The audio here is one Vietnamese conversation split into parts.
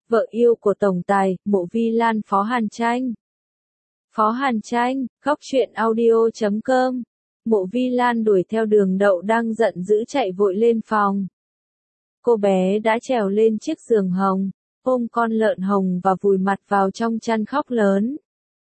vợ yêu của tổng tài, Mộ Vi Lan Phó Hàn Tranh. Phó Hàn Tranh, góc truyện audio.com. Mộ Vi Lan đuổi theo Đường Đậu đang giận dữ chạy vội lên phòng. Cô bé đã trèo lên chiếc giường hồng, ôm con lợn hồng và vùi mặt vào trong chăn khóc lớn.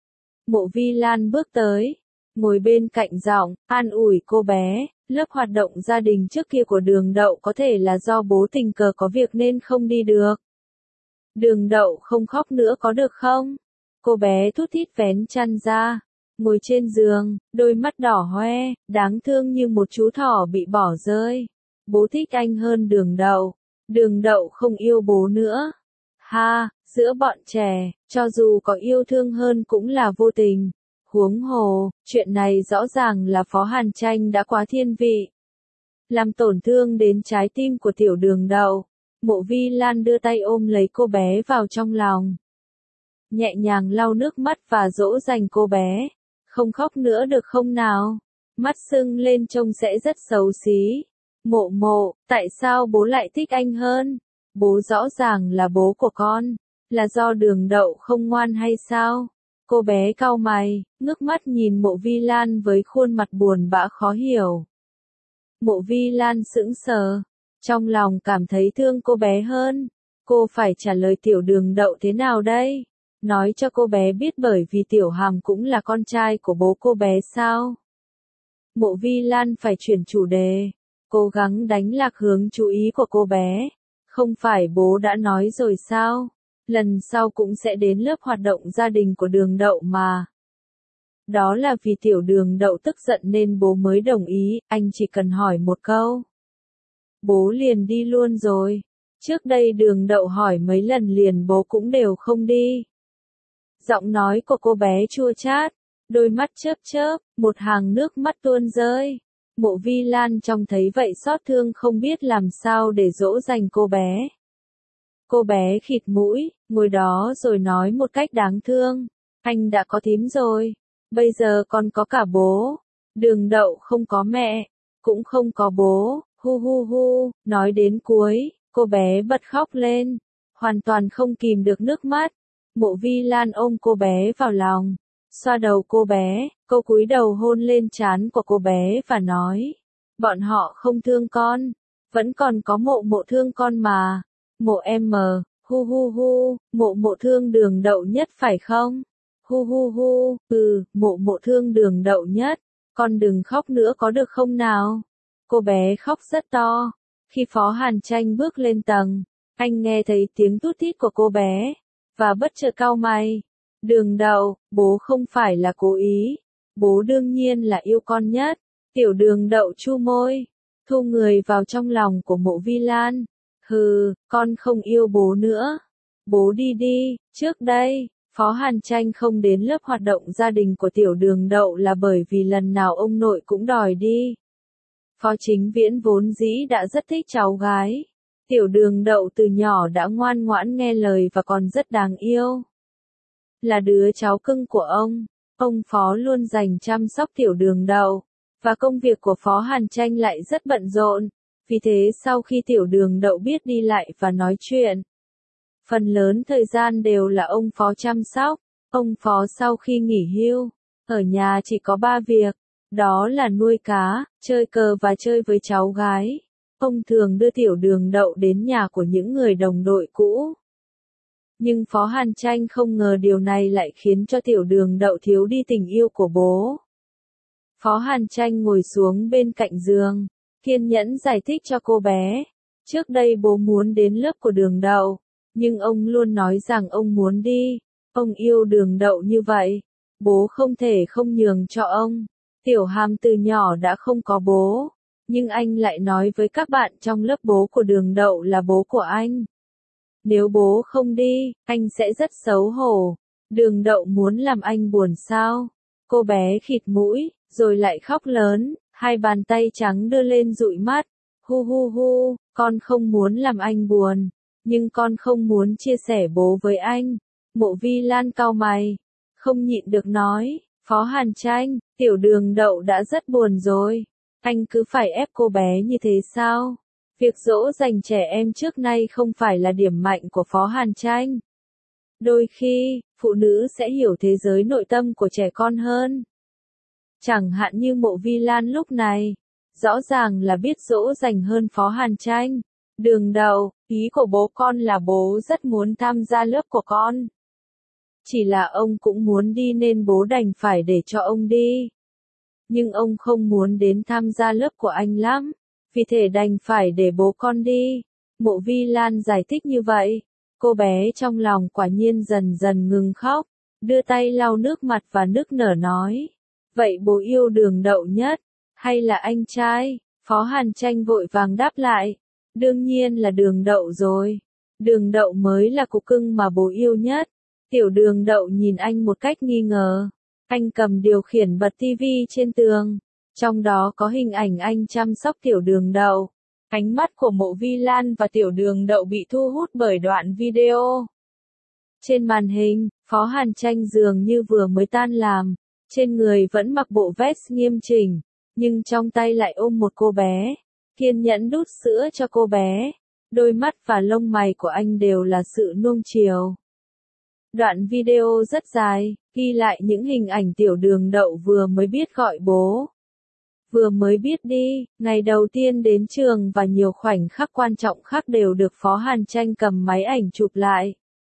Mộ Vi Lan bước tới, ngồi bên cạnh giọng, an ủi cô bé, lớp hoạt động gia đình trước kia của Đường Đậu có thể là do bố tình cờ có việc nên không đi được. Đường Đậu không khóc nữa có được không? Cô bé thút thít vén chăn ra, ngồi trên giường, đôi mắt đỏ hoe, đáng thương như một chú thỏ bị bỏ rơi. Bố thích anh hơn Đường Đậu. Đường Đậu không yêu bố nữa. Ha, giữa bọn trẻ, cho dù có yêu thương hơn cũng là vô tình. Huống hồ, chuyện này rõ ràng là Phó Hàn Tranh đã quá thiên vị. Làm tổn thương đến trái tim của tiểu Đường Đậu. Mộ Vi Lan đưa tay ôm lấy cô bé vào trong lòng. Nhẹ nhàng lau nước mắt và dỗ dành cô bé. Không khóc nữa được không nào? Mắt sưng lên trông sẽ rất xấu xí. Mộ Mộ, tại sao bố lại thích anh hơn? Bố rõ ràng là bố của con. Là do Đường Đậu không ngoan hay sao? Cô bé cau mày, ngước mắt nhìn Mộ Vi Lan với khuôn mặt buồn bã khó hiểu. Mộ Vi Lan sững sờ, trong lòng cảm thấy thương cô bé hơn. Cô phải trả lời tiểu Đường Đậu thế nào đây? Nói cho cô bé biết bởi vì tiểu Hàm cũng là con trai của bố cô bé sao? Mộ Vi Lan phải chuyển chủ đề, cố gắng đánh lạc hướng chú ý của cô bé. Không phải bố đã nói rồi sao? Lần sau cũng sẽ đến lớp hoạt động gia đình của Đường Đậu mà. Đó là vì tiểu Đường Đậu tức giận nên bố mới đồng ý, anh chỉ cần hỏi một câu. Bố liền đi luôn rồi. Trước đây Đường Đậu hỏi mấy lần liền bố cũng đều không đi. Giọng nói của cô bé chua chát, đôi mắt chớp chớp, một hàng nước mắt tuôn rơi. Mộ Vi Lan trông thấy vậy xót thương không biết làm sao để dỗ dành cô bé. Cô bé khịt mũi, ngồi đó rồi nói một cách đáng thương. Anh đã có thím rồi, bây giờ còn có cả bố. Đường Đậu không có mẹ, cũng không có bố, hu hu hu, nói đến cuối, cô bé bật khóc lên, hoàn toàn không kìm được nước mắt. Mộ Vi Lan ôm cô bé vào lòng, xoa đầu cô bé, cô cúi đầu hôn lên trán của cô bé và nói, bọn họ không thương con, vẫn còn có Mộ Mộ thương con mà. Mộ em mờ, hu hu hu, Mộ Mộ thương Đường Đậu nhất phải không? Hu hu hu, Mộ Mộ thương Đường Đậu nhất, con đừng khóc nữa có được không nào? Cô bé khóc rất to. Khi Phó Hàn Tranh bước lên tầng, anh nghe thấy tiếng tút thít của cô bé, và bất chợt cau mày. Đường Đậu, bố không phải là cố ý, bố đương nhiên là yêu con nhất. Tiểu Đường Đậu chu môi, thu người vào trong lòng của Mộ Vi Lan. Hừ, con không yêu bố nữa. Bố đi đi. Trước đây, Phó Hàn Tranh không đến lớp hoạt động gia đình của tiểu Đường Đậu là bởi vì lần nào ông nội cũng đòi đi. Phó Chính Viễn vốn dĩ đã rất thích cháu gái. Tiểu Đường Đậu từ nhỏ đã ngoan ngoãn nghe lời và còn rất đáng yêu. Là đứa cháu cưng của ông Phó luôn dành chăm sóc tiểu Đường Đậu, và công việc của Phó Hàn Tranh lại rất bận rộn. Vì thế sau khi tiểu Đường Đậu biết đi lại và nói chuyện, phần lớn thời gian đều là ông Phó chăm sóc. Ông Phó sau khi nghỉ hưu, ở nhà chỉ có 3 việc, đó là nuôi cá, chơi cờ và chơi với cháu gái. Ông thường đưa tiểu Đường Đậu đến nhà của những người đồng đội cũ. Nhưng Phó Hàn Tranh không ngờ điều này lại khiến cho tiểu Đường Đậu thiếu đi tình yêu của bố. Phó Hàn Tranh ngồi xuống bên cạnh giường, kiên nhẫn giải thích cho cô bé. Trước đây bố muốn đến lớp của Đường Đậu, nhưng ông luôn nói rằng ông muốn đi. Ông yêu Đường Đậu như vậy, bố không thể không nhường cho ông. Tiểu Hàm từ nhỏ đã không có bố, nhưng anh lại nói với các bạn trong lớp bố của Đường Đậu là bố của anh. Nếu bố không đi, anh sẽ rất xấu hổ. Đường Đậu muốn làm anh buồn sao? Cô bé khịt mũi, rồi lại khóc lớn, hai bàn tay trắng đưa lên dụi mắt. Hu hu hu, con không muốn làm anh buồn, nhưng con không muốn chia sẻ bố với anh. Mộ Vi Lan cau mày, không nhịn được nói, Phó Hàn Tranh, tiểu Đường Đậu đã rất buồn rồi. Anh cứ phải ép cô bé như thế sao? Việc dỗ dành trẻ em trước nay không phải là điểm mạnh của Phó Hàn Tranh. Đôi khi, phụ nữ sẽ hiểu thế giới nội tâm của trẻ con hơn. Chẳng hạn như Mộ Vi Lan lúc này, rõ ràng là biết dỗ dành hơn Phó Hàn Tranh. Đường Đậu, ý của bố con là bố rất muốn tham gia lớp của con. Chỉ là ông cũng muốn đi nên bố đành phải để cho ông đi. Nhưng ông không muốn đến tham gia lớp của anh lắm, vì thế đành phải để bố con đi. Mộ Vi Lan giải thích như vậy. Cô bé trong lòng quả nhiên dần dần ngừng khóc, đưa tay lau nước mặt và nức nở nói. Vậy bố yêu Đường Đậu nhất, hay là anh trai? Phó Hàn Tranh vội vàng đáp lại. Đương nhiên là Đường Đậu rồi. Đường Đậu mới là cục cưng mà bố yêu nhất. Tiểu Đường Đậu nhìn anh một cách nghi ngờ. Anh cầm điều khiển bật tivi trên tường. Trong đó có hình ảnh anh chăm sóc Tiểu Đường Đậu. Ánh mắt của Mộ Vi Lan và Tiểu Đường Đậu bị thu hút bởi đoạn video. Trên màn hình, Phó Hàn Tranh dường như vừa mới tan làm. Trên người vẫn mặc bộ vest nghiêm chỉnh, nhưng trong tay lại ôm một cô bé. Kiên nhẫn đút sữa cho cô bé. Đôi mắt và lông mày của anh đều là sự nuông chiều. Đoạn video rất dài, ghi lại những hình ảnh Tiểu Đường Đậu vừa mới biết gọi bố. Vừa mới biết đi, ngày đầu tiên đến trường và nhiều khoảnh khắc quan trọng khác đều được Phó Hàn Tranh cầm máy ảnh chụp lại.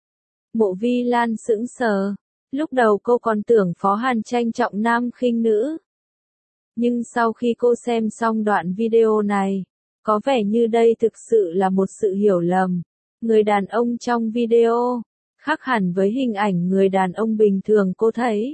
Mộ Vi Lan sững sờ. Lúc đầu cô còn tưởng Phó Hàn Tranh trọng nam khinh nữ. Nhưng sau khi cô xem xong đoạn video này, có vẻ như đây thực sự là một sự hiểu lầm. Người đàn ông trong video, khác hẳn với hình ảnh người đàn ông bình thường cô thấy.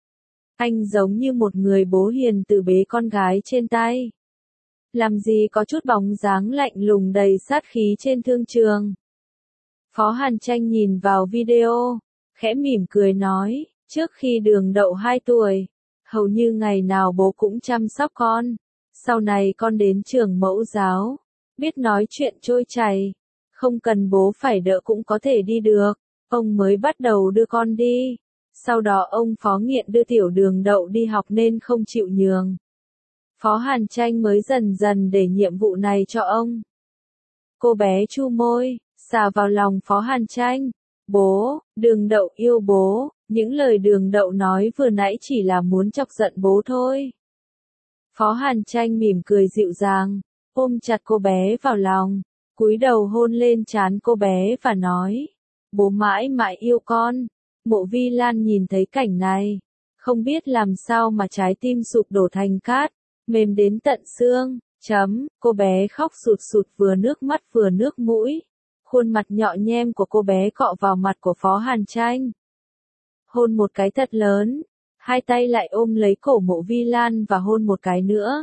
Anh giống như một người bố hiền từ bế con gái trên tay. Làm gì có chút bóng dáng lạnh lùng đầy sát khí trên thương trường. Phó Hàn Tranh nhìn vào video, khẽ mỉm cười nói, trước khi Đường Đậu 2 tuổi, hầu như ngày nào bố cũng chăm sóc con. Sau này con đến trường mẫu giáo, biết nói chuyện trôi chảy, không cần bố phải đỡ cũng có thể đi được. Ông mới bắt đầu đưa con đi. Sau đó ông Phó Nghiện đưa Tiểu Đường Đậu đi học nên không chịu nhường. Phó Hàn Tranh mới dần dần để nhiệm vụ này cho ông. Cô bé chu môi, xà vào lòng Phó Hàn Tranh. Bố, Đường Đậu yêu bố. Những lời Đường Đậu nói vừa nãy chỉ là muốn chọc giận bố thôi. Phó Hàn Tranh mỉm cười dịu dàng, ôm chặt cô bé vào lòng, cúi đầu hôn lên trán cô bé và nói, bố mãi mãi yêu con. Mộ Vi Lan nhìn thấy cảnh này, không biết làm sao mà trái tim sụp đổ thành cát, mềm đến tận xương. Cô bé khóc sụt sụt vừa nước mắt vừa nước mũi. Khuôn mặt nhọ nhem của cô bé cọ vào mặt của Phó Hàn Tranh. Hôn một cái thật lớn, hai tay lại ôm lấy cổ Mộ Vi Lan và hôn một cái nữa.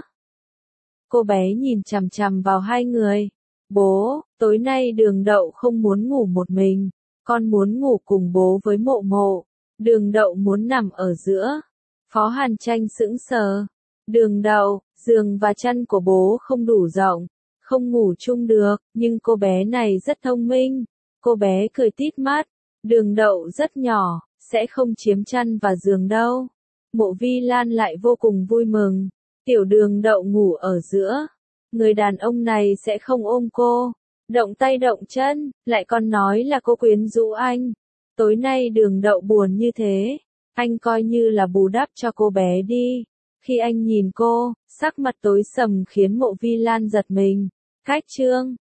Cô bé nhìn chằm chằm vào hai người. Bố, tối nay Đường Đậu không muốn ngủ một mình, con muốn ngủ cùng bố với Mộ Mộ. Đường Đậu muốn nằm ở giữa. Phó Hàn Tranh sững sờ. Đường Đậu, giường và chăn của bố không đủ rộng, không ngủ chung được, nhưng cô bé này rất thông minh. Cô bé cười tít mắt. Đường Đậu rất nhỏ, sẽ không chiếm chăn và giường đâu. Mộ Vi Lan lại vô cùng vui mừng. Tiểu Đường Đậu ngủ ở giữa. Người đàn ông này sẽ không ôm cô, động tay động chân, lại còn nói là cô quyến rũ anh. Tối nay Đường Đậu buồn như thế, anh coi như là bù đắp cho cô bé đi. Khi anh nhìn cô, sắc mặt tối sầm khiến Mộ Vi Lan giật mình. Cách chương